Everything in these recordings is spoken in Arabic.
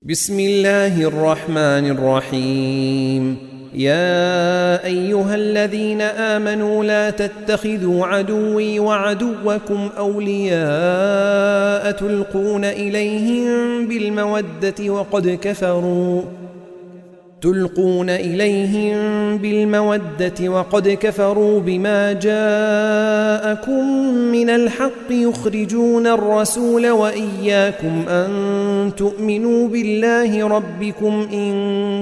بسم الله الرحمن الرحيم. يا أيها الذين آمنوا لا تتخذوا عدوي وعدوكم أولياء تلقون إليهم بالمودة وقد كفروا بما جاءكم من الحق يخرجون الرسول وإياكم أن تؤمنوا بالله ربكم إن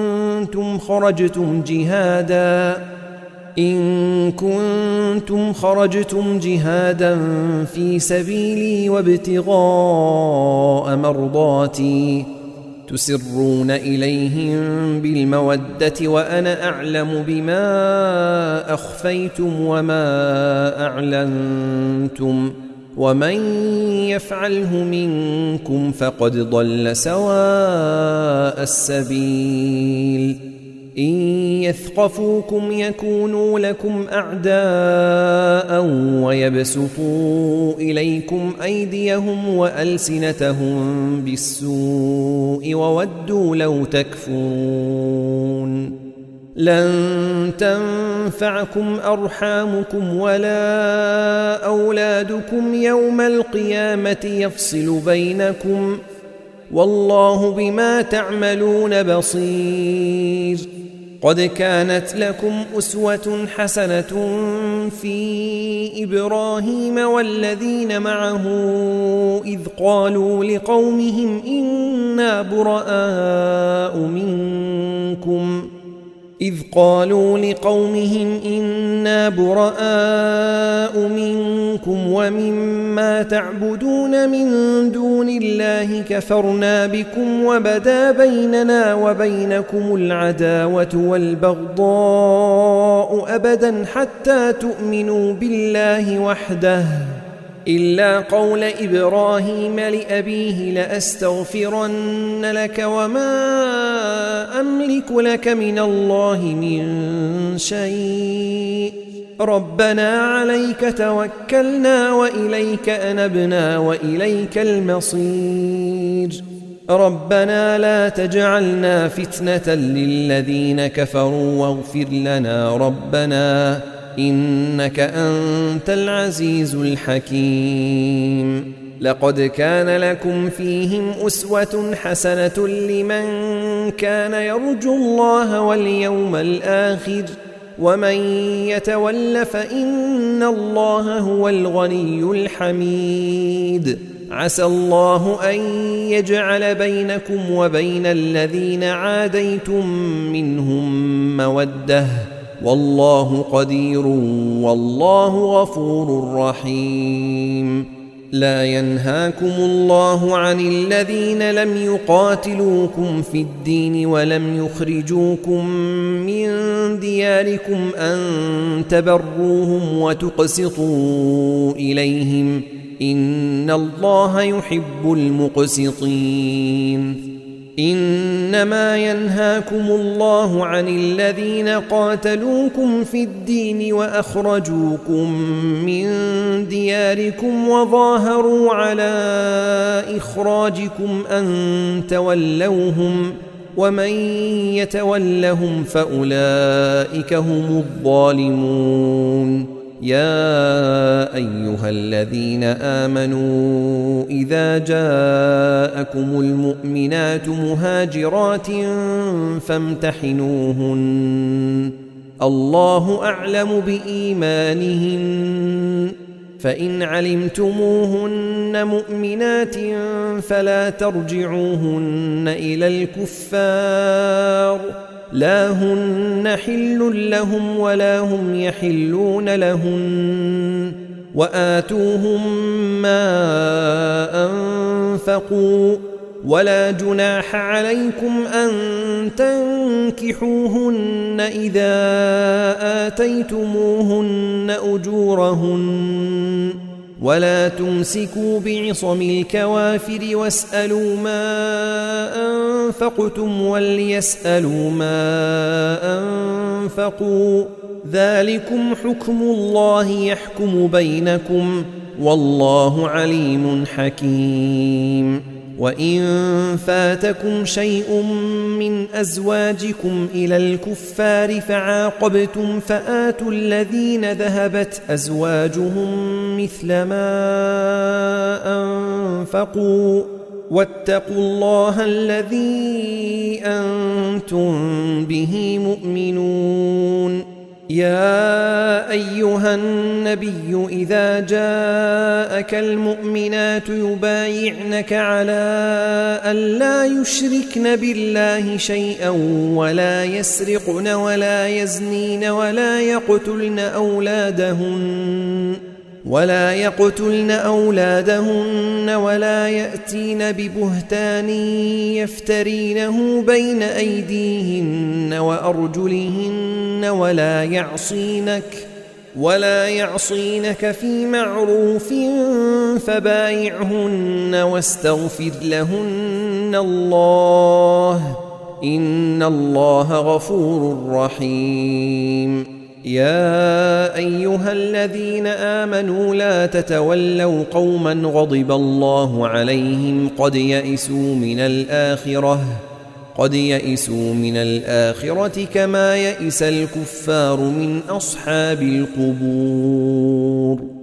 كنتم خرجتم جهادا في سبيلي وابتغاء مرضاتي تسرون إليهم بالمودة وأنا أعلم بما أخفيتم وما أعلنتم ومن يفعله منكم فقد ضل سواء السبيل. إن يثقفوكم يكونوا لكم أعداء ويبسطوا إليكم أيديهم وألسنتهم بالسوء وودوا لو تكفرون. لن تنفعكم أرحامكم ولا أولادكم يوم القيامة يفصل بينكم والله بما تعملون بصير. قد كانت لكم أسوة حسنة في إبراهيم والذين معه إذ قالوا لقومهم إنا براء منكم ومما تعبدون من دون الله كفرنا بكم وبدا بيننا وبينكم العداوة والبغضاء أبدا حتى تؤمنوا بالله وحده إلا قول إبراهيم لأبيه لأستغفرن لك وما أملك لك من الله من شيء ربنا عليك توكلنا وإليك أنبنا وإليك المصير. ربنا لا تجعلنا فتنة للذين كفروا واغفر لنا ربنا إنك أنت العزيز الحكيم. لقد كان لكم فيهم أسوة حسنة لمن كان يرجو الله واليوم الآخر ومن يتول فإن الله هو الغني الحميد. عسى الله أن يجعل بينكم وبين الذين عاديتم منهم مودة والله قدير والله غفور رحيم. لا ينهاكم الله عن الذين لم يقاتلوكم في الدين ولم يخرجوكم من دياركم أن تبروهم وتقسطوا إليهم إن الله يحب المقسطين. إنما ينهاكم الله عن الذين قاتلوكم في الدين وأخرجوكم من دياركم وظاهروا على إخراجكم أن تولوهم ومن يتولهم فأولئك هم الظالمون. يا أيها الذين آمنوا إذا جاءكم المؤمنات مهاجرات فامتحنوهن الله أعلم بإيمانهن فإن علمتموهن مؤمنات فلا ترجعوهن إلى الكفار لا هن حل لهم ولا هم يحلون لهن وآتوهم ما أنفقوا ولا جناح عليكم أن تنكحوهن إذا آتيتموهن أجورهن ولا تمسكوا بعصم الكوافر واسألوا ما أنفقتم وليسألوا ما أنفقوا ذلكم حكم الله يحكم بينكم والله عليم حكيم. وإن فاتكم شيء من أزواجكم إلى الكفار فعاقبتم فآتوا الذين ذهبت أزواجهم مثل ما أنفقوا واتقوا الله الذي أنتم به مؤمنون. يا أيها النبي إذا جاءك المؤمنات يبايعنك على أن لا يشركن بالله شيئا ولا يسرقن ولا يزنين ولا يقتلن أولادهن ولا يأتين ببهتان يفترينه بين أيديهن وأرجلهن ولا يعصينك في معروف فبايعهن واستغفر لهن الله إن الله غفور رحيم. يا أيها الذين آمنوا لا تتولوا قوما غضب الله عليهم قد يئسوا من الآخرة كما يئس الكفار من أصحاب القبور.